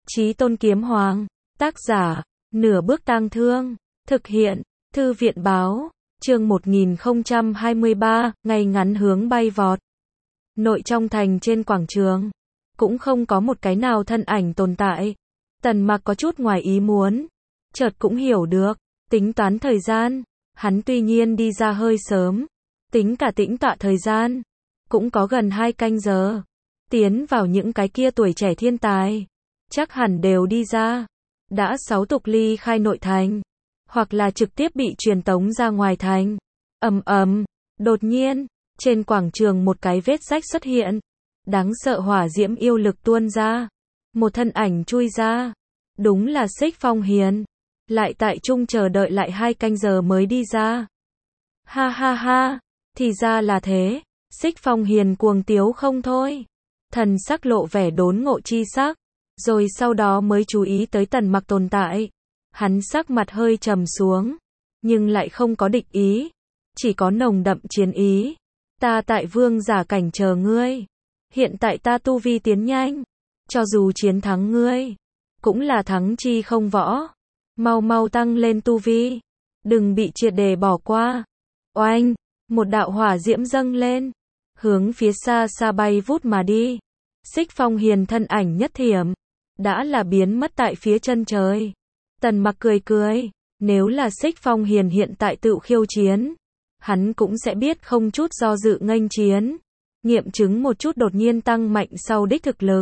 Chí Tôn Kiếm Hoàng, tác giả, Nửa Bước Tang Thương, thực hiện, Thư viện báo, chương 1023, ngày ngắn hướng bay vọt. Nội trong thành trên quảng trường, cũng không có một cái nào thân ảnh tồn tại. Tần Mặc có chút ngoài ý muốn, chợt cũng hiểu được, tính toán thời gian, hắn tuy nhiên đi ra hơi sớm, tính cả tĩnh tọa thời gian, cũng có gần 2 canh giờ. Tiến vào những cái kia tuổi trẻ thiên tài, chắc hẳn đều đi ra, đã 6 tục ly khai nội thành, hoặc là trực tiếp bị truyền tống ra ngoài thành. Ầm ầm, đột nhiên, trên quảng trường một cái vết rách xuất hiện, đáng sợ hỏa diễm yêu lực tuôn ra, một thân ảnh chui ra, đúng là Xích Phong Hiền, lại tại trung chờ đợi lại 2 canh giờ mới đi ra. Ha ha ha, thì ra là thế. Xích Phong Hiền cuồng tiếu không thôi, thần sắc lộ vẻ đốn ngộ chi sắc, rồi sau đó mới chú ý tới Tần Mặc tồn tại. Hắn sắc mặt hơi trầm xuống, nhưng lại không có địch ý, chỉ có nồng đậm chiến ý. Ta tại vương giả cảnh chờ ngươi, hiện tại ta tu vi tiến nhanh, cho dù chiến thắng ngươi, cũng là thắng chi không võ. Mau mau tăng lên tu vi, đừng bị triệt để bỏ qua. Oanh, một đạo hỏa diễm dâng lên, hướng phía xa xa bay vút mà đi. Xích Phong Hiền thân ảnh nhất thiểm, đã là biến mất tại phía chân trời. Tần Mặc cười cười, nếu là Xích Phong Hiền hiện tại tự khiêu chiến, hắn cũng sẽ biết không chút do dự nghênh chiến, nghiệm chứng một chút đột nhiên tăng mạnh sau đích thực lực.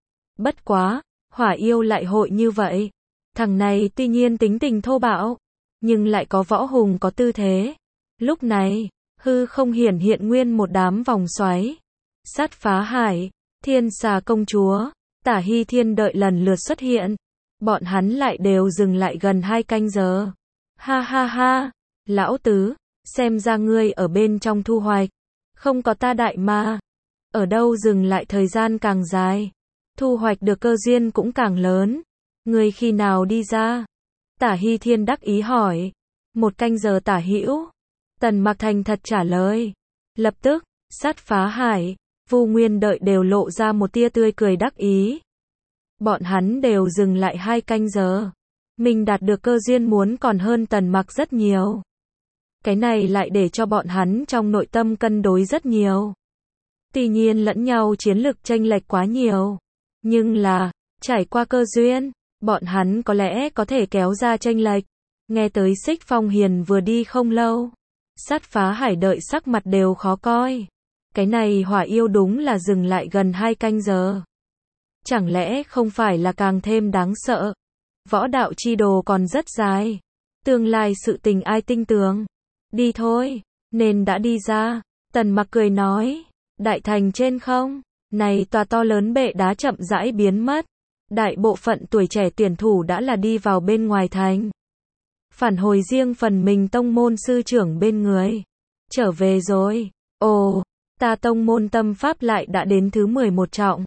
Bất quá, hỏa yêu lại hội như vậy. Thằng này tuy nhiên tính tình thô bạo, nhưng lại có võ hùng có tư thế. Lúc này, hư không hiển hiện nguyên một đám vòng xoáy. Sát Phá Hải, Thiên Xà Công Chúa, Tả Hy Thiên đợi lần lượt xuất hiện. Bọn hắn lại đều dừng lại gần 2 canh giờ. Ha ha ha, lão tứ, xem ra ngươi ở bên trong thu hoạch. Không có ta đại ma, ở đâu dừng lại thời gian càng dài, thu hoạch được cơ duyên cũng càng lớn. Ngươi khi nào đi ra? Tả Hy Thiên đắc ý hỏi. 1 canh giờ tả hữu. Tần Mặc thành thật trả lời. Lập tức, Sát Phá Hải, Vu Nguyên đợi đều lộ ra một tia tươi cười đắc ý. Bọn hắn đều dừng lại 2 canh giờ. Mình đạt được cơ duyên muốn còn hơn Tần Mặc rất nhiều. Cái này lại để cho bọn hắn trong nội tâm cân đối rất nhiều. Tuy nhiên lẫn nhau chiến lực chênh lệch quá nhiều, nhưng là, trải qua cơ duyên, bọn hắn có lẽ có thể kéo ra chênh lệch. Nghe tới Xích Phong Hiền vừa đi không lâu, Sát Phá Hải đợi sắc mặt đều khó coi. Cái này hỏa yêu đúng là dừng lại gần 2 canh giờ. Chẳng lẽ không phải là càng thêm đáng sợ? Võ đạo chi đồ còn rất dài, tương lai sự tình ai tinh tường. Đi thôi, nên đã đi ra. Tần Mặc cười nói, đại thành trên không, này tòa to lớn bệ đá chậm rãi biến mất. Đại bộ phận tuổi trẻ tuyển thủ đã là đi vào bên ngoài thành, phản hồi riêng phần mình tông môn sư trưởng bên người. Trở về rồi. Ồ, ta tông môn tâm pháp lại đã đến thứ 11 trọng.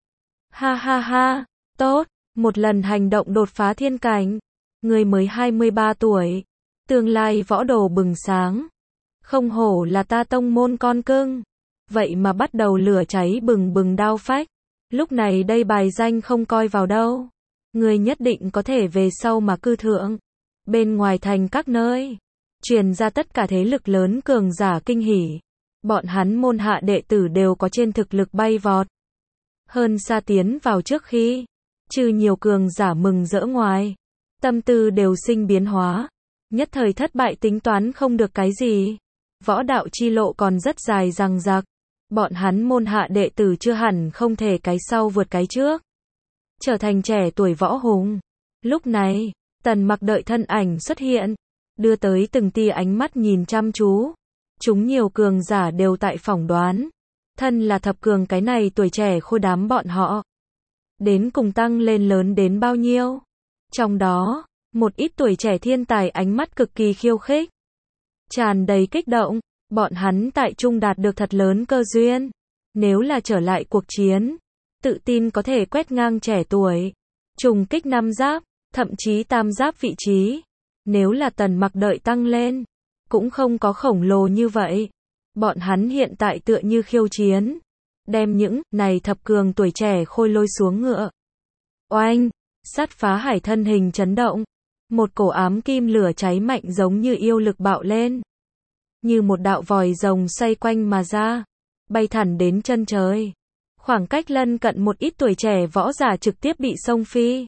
Ha ha ha, tốt, một lần hành động đột phá thiên cảnh. Người mới 23 tuổi, tương lai võ đồ bừng sáng. Không hổ là ta tông môn con cưng. Vậy mà bắt đầu lửa cháy bừng bừng đao phách. Lúc này đây bài danh không coi vào đâu. Người nhất định có thể về sau mà cư thượng. Bên ngoài thành các nơi, truyền ra tất cả thế lực lớn cường giả kinh hỉ. Bọn hắn môn hạ đệ tử đều có trên thực lực bay vọt. Hơn xa tiến vào trước khi, trừ nhiều cường giả mừng rỡ ngoài, tâm tư đều sinh biến hóa. Nhất thời thất bại tính toán không được cái gì. Võ đạo chi lộ còn rất dài dằng dặc. Bọn hắn môn hạ đệ tử chưa hẳn không thể cái sau vượt cái trước, trở thành trẻ tuổi võ hùng. Lúc này, Tần Mặc đợi thân ảnh xuất hiện, đưa tới từng tia ánh mắt nhìn chăm chú. Chúng nhiều cường giả đều tại phỏng đoán, thân là thập cường cái này tuổi trẻ khôi đám bọn họ, đến cùng tăng lên lớn đến bao nhiêu. Trong đó, một ít tuổi trẻ thiên tài ánh mắt cực kỳ khiêu khích, tràn đầy kích động. Bọn hắn tại trung đạt được thật lớn cơ duyên. Nếu là trở lại cuộc chiến, tự tin có thể quét ngang trẻ tuổi, trùng kích 5 giáp, thậm chí tam giáp vị trí. Nếu là Tần Mặc đợi tăng lên, cũng không có khổng lồ như vậy. Bọn hắn hiện tại tựa như khiêu chiến, đem những này thập cường tuổi trẻ khôi lôi xuống ngựa. Oanh, Sát Phá Hải thân hình chấn động, một cổ ám kim lửa cháy mạnh giống như yêu lực bạo lên, như một đạo vòi rồng xoay quanh mà ra, bay thẳng đến chân trời. Khoảng cách lân cận một ít tuổi trẻ võ giả trực tiếp bị xông phi.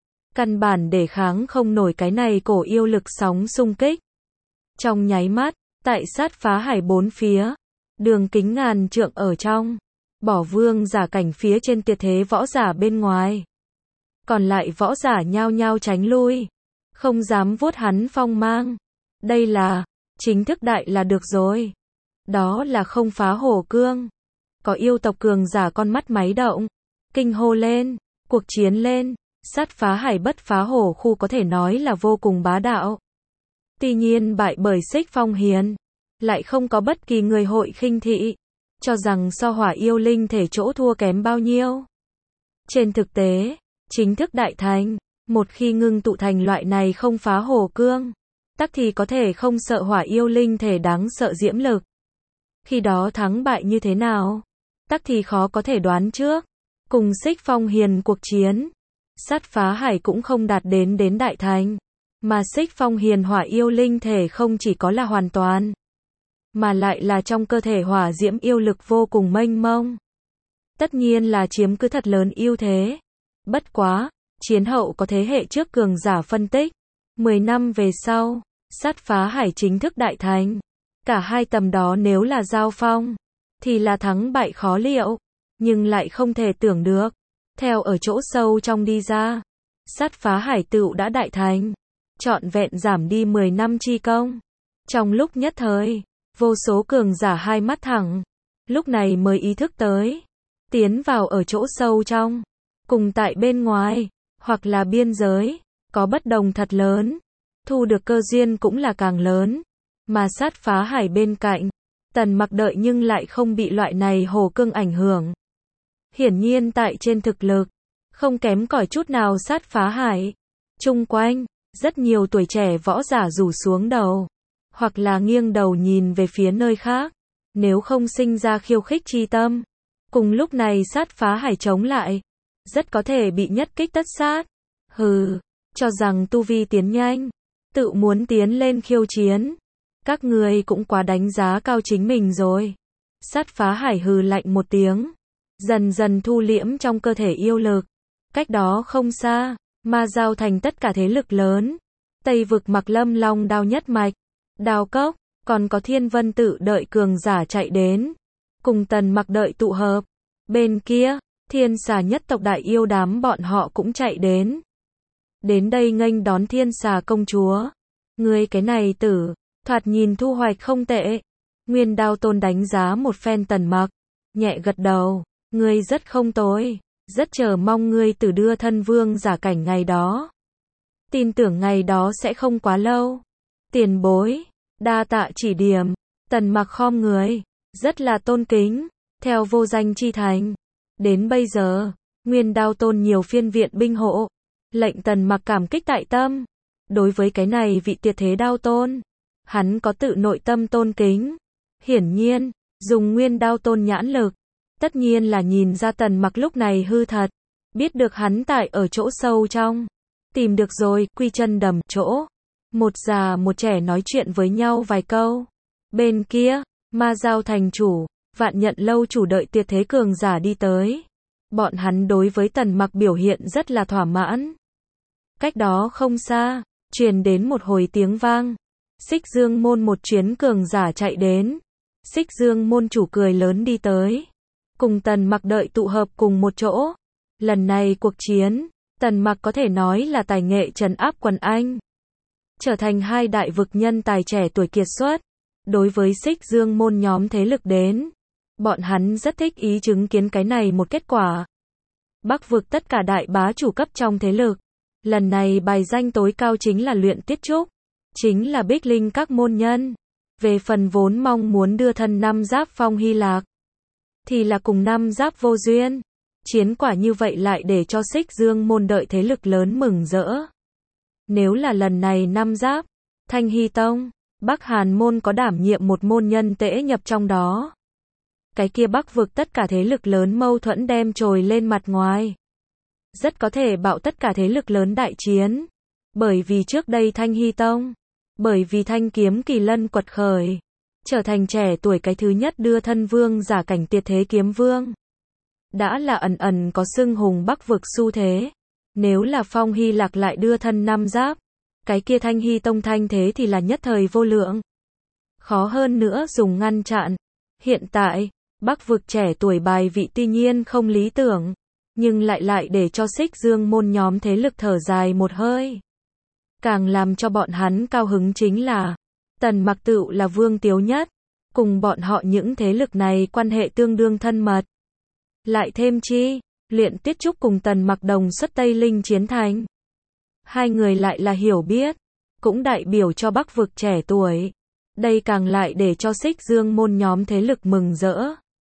Căn bản để kháng không nổi cái này cổ yêu lực sóng xung kích. Trong nháy mắt, tại Sát Phá Hải bốn phía, đường kính ngàn trượng ở trong, bỏ vương giả cảnh phía trên tuyệt thế võ giả bên ngoài. Còn lại võ giả nhao nhao tránh lui, không dám vuốt hắn phong mang. Đây là, chính thức đại là được rồi. Đó là không phá hổ cương. Có yêu tộc cường giả con mắt máy động, kinh hô lên, cuộc chiến lên. Sát Phá Hải bất phá hổ khu có thể nói là vô cùng bá đạo. Tuy nhiên bại bởi Xích Phong Hiền, lại không có bất kỳ người hội khinh thị, cho rằng so hỏa yêu linh thể chỗ thua kém bao nhiêu. Trên thực tế, chính thức đại thành, một khi ngưng tụ thành loại này không phá hổ cương, tắc thì có thể không sợ hỏa yêu linh thể đáng sợ diễm lực. Khi đó thắng bại như thế nào, tắc thì khó có thể đoán trước. Cùng Xích Phong Hiền cuộc chiến, Sát Phá Hải cũng không đạt đến đại thành, mà Xích Phong Hiền hỏa yêu linh thể không chỉ có là hoàn toàn, mà lại là trong cơ thể hỏa diễm yêu lực vô cùng mênh mông. Tất nhiên là chiếm cứ thật lớn ưu thế. Bất quá, chiến hậu có thế hệ trước cường giả phân tích, 10 năm về sau, Sát Phá Hải chính thức đại thành. Cả hai tầm đó nếu là giao phong, thì là thắng bại khó liệu, nhưng lại không thể tưởng được. Theo ở chỗ sâu trong đi ra, Sát Phá Hải tựu đã đại thành, trọn vẹn giảm đi 10 năm chi công. Trong lúc nhất thời, vô số cường giả hai mắt thẳng, lúc này mới ý thức tới, tiến vào ở chỗ sâu trong, cùng tại bên ngoài, hoặc là biên giới, có bất đồng thật lớn, thu được cơ duyên cũng là càng lớn, mà Sát Phá Hải bên cạnh, Tần Mặc đợi nhưng lại không bị loại này hồ cương ảnh hưởng. Hiển nhiên tại trên thực lực, không kém cỏi chút nào Sát Phá Hải. Chung quanh, rất nhiều tuổi trẻ võ giả rủ xuống đầu, hoặc là nghiêng đầu nhìn về phía nơi khác, nếu không sinh ra khiêu khích chi tâm. Cùng lúc này Sát Phá Hải chống lại, rất có thể bị nhất kích tất sát. Hừ, cho rằng tu vi tiến nhanh, tự muốn tiến lên khiêu chiến. Các người cũng quá đánh giá cao chính mình rồi. Sát Phá Hải hừ lạnh một tiếng, dần dần thu liễm trong cơ thể yêu lực. Cách đó không xa, Ma Giao thành tất cả thế lực lớn. Tây vực Mặc Lâm Long Đao nhất mạch, Đao Cốc, còn có Thiên Vân tự đợi cường giả chạy đến. Cùng Tần Mặc đợi tụ hợp. Bên kia, Thiên Xà nhất tộc đại yêu đám bọn họ cũng chạy đến. Đến đây nghênh đón Thiên Xà công chúa. Ngươi cái này tử, thoạt nhìn thu hoạch không tệ. Nguyên Đao Tôn đánh giá một phen Tần Mặc, nhẹ gật đầu, ngươi rất không tồi, rất chờ mong ngươi tử đưa thân vương giả cảnh ngày đó. Tin tưởng ngày đó sẽ không quá lâu. Tiền bối, đa tạ chỉ điểm. Tần Mặc khom người, rất là tôn kính, theo vô danh chi thành. Đến bây giờ, Nguyên Đao Tôn nhiều phiên viện binh hộ, lệnh Tần Mặc cảm kích tại tâm. Đối với cái này vị tuyệt thế Đao Tôn, hắn có tự nội tâm tôn kính. Hiển nhiên, dùng Nguyên Đao Tôn nhãn lực, tất nhiên là nhìn ra Tần Mặc lúc này hư thật, biết được hắn tại ở chỗ sâu trong. Tìm được rồi, quy chân đầm chỗ. Một già một trẻ nói chuyện với nhau vài câu. Bên kia, Ma Giao thành chủ, Vạn Nhận lâu chủ đợi tuyệt thế cường giả đi tới. Bọn hắn đối với Tần Mặc biểu hiện rất là thỏa mãn. Cách đó không xa, truyền đến một hồi tiếng vang. Xích Dương môn một chuyến cường giả chạy đến. Xích Dương môn chủ cười lớn đi tới, cùng Tần Mặc đợi tụ hợp cùng một chỗ. Lần này cuộc chiến, Tần Mặc có thể nói là tài nghệ trấn áp quần anh, trở thành hai đại vực nhân tài trẻ tuổi kiệt xuất. Đối với Xích Dương môn nhóm thế lực đến, bọn hắn rất thích ý chứng kiến cái này một kết quả. Bắc vực tất cả đại bá chủ cấp trong thế lực, lần này bài danh tối cao chính là Luyện Tiết Trúc, chính là Bích Linh các môn nhân. Về phần vốn mong muốn đưa thân năm giáp Phong Hy Lạc, thì là cùng năm giáp vô duyên. Chiến quả như vậy lại để cho Xích Dương môn đợi thế lực lớn mừng rỡ. Nếu là lần này năm giáp, Thanh Hy Tông, Bắc Hàn môn có đảm nhiệm một môn nhân tễ nhập trong đó, cái kia Bắc vực tất cả thế lực lớn mâu thuẫn đem trồi lên mặt ngoài. rất có thể bạo tất cả thế lực lớn đại chiến. Bởi vì trước đây Thanh Hy Tông, bởi vì Thanh Kiếm Kỳ Lân quật khởi, trở thành trẻ tuổi cái thứ nhất đưa thân vương giả cảnh tuyệt thế kiếm vương. Đã là ẩn ẩn có xưng hùng Bắc vực xu thế. Nếu là Phong Hy Lạc lại đưa thân năm giáp, cái kia Thanh Hy Tông thanh thế thì là nhất thời vô lượng. Khó hơn nữa dùng ngăn chặn. Hiện tại, Bắc vực trẻ tuổi bài vị tuy nhiên không lý tưởng, nhưng lại để cho Xích Dương môn nhóm thế lực thở dài một hơi. Càng làm cho bọn hắn cao hứng chính là, Tần Mặc tựu là vương tiếu nhất, cùng bọn họ những thế lực này quan hệ tương đương thân mật. Lại thêm chi, Luyện Tiết Trúc cùng Tần Mặc đồng xuất Tây Linh chiến thành. Hai người lại là hiểu biết, cũng đại biểu cho Bắc vực trẻ tuổi. Đây càng lại để cho Xích Dương môn nhóm thế lực mừng rỡ.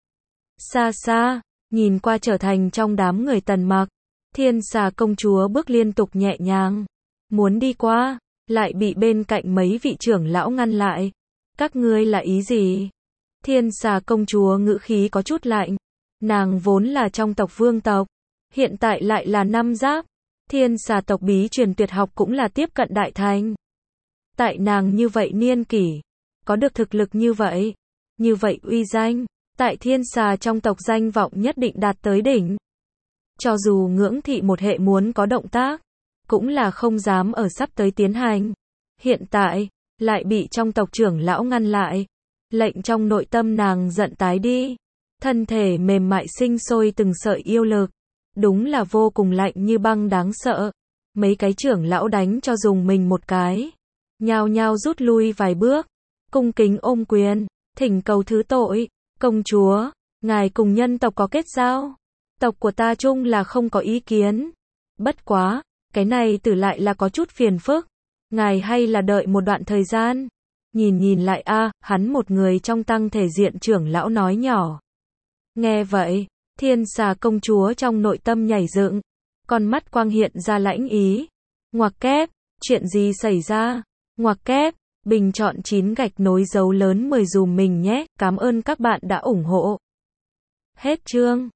Xa xa, nhìn qua trở thành trong đám người Tần Mặc, Thiên Xà công chúa bước liên tục nhẹ nhàng, muốn đi qua, lại bị bên cạnh mấy vị trưởng lão ngăn lại. Các ngươi là ý gì? Thiên Xà công chúa ngữ khí có chút lạnh. Nàng vốn là trong tộc vương tộc, hiện tại lại là năm giáp. Thiên Xà tộc bí truyền tuyệt học cũng là tiếp cận đại thành. Tại nàng như vậy niên kỷ, có được thực lực như vậy uy danh, tại Thiên Xà trong tộc danh vọng nhất định đạt tới đỉnh. Cho dù ngưỡng thị một hệ muốn có động tác, cũng là không dám ở sắp tới tiến hành. Hiện tại, lại bị trong tộc trưởng lão ngăn lại. Lệnh trong nội tâm nàng giận tái đi. Thân thể mềm mại sinh sôi từng sợi yêu lực. Đúng là vô cùng lạnh như băng đáng sợ. Mấy cái trưởng lão đánh cho dùng mình một cái. Nhao nhao rút lui vài bước. Cung kính ôm quyền. Thỉnh cầu thứ tội. Công chúa, ngài cùng nhân tộc có kết giao. Tộc của ta chung là không có ý kiến. Bất quá, cái này tử lại là có chút phiền phức. Ngài hay là đợi một đoạn thời gian. Nhìn lại hắn một người trong tăng thể diện trưởng lão nói nhỏ. Nghe vậy, Thiên Xà công chúa trong nội tâm nhảy dựng, con mắt quang hiện ra lãnh ý. Ngoặc kép, chuyện gì xảy ra? Ngoặc kép, bình chọn 9 gạch nối dấu lớn 10 dùm mình nhé, cảm ơn các bạn đã ủng hộ. Hết chương.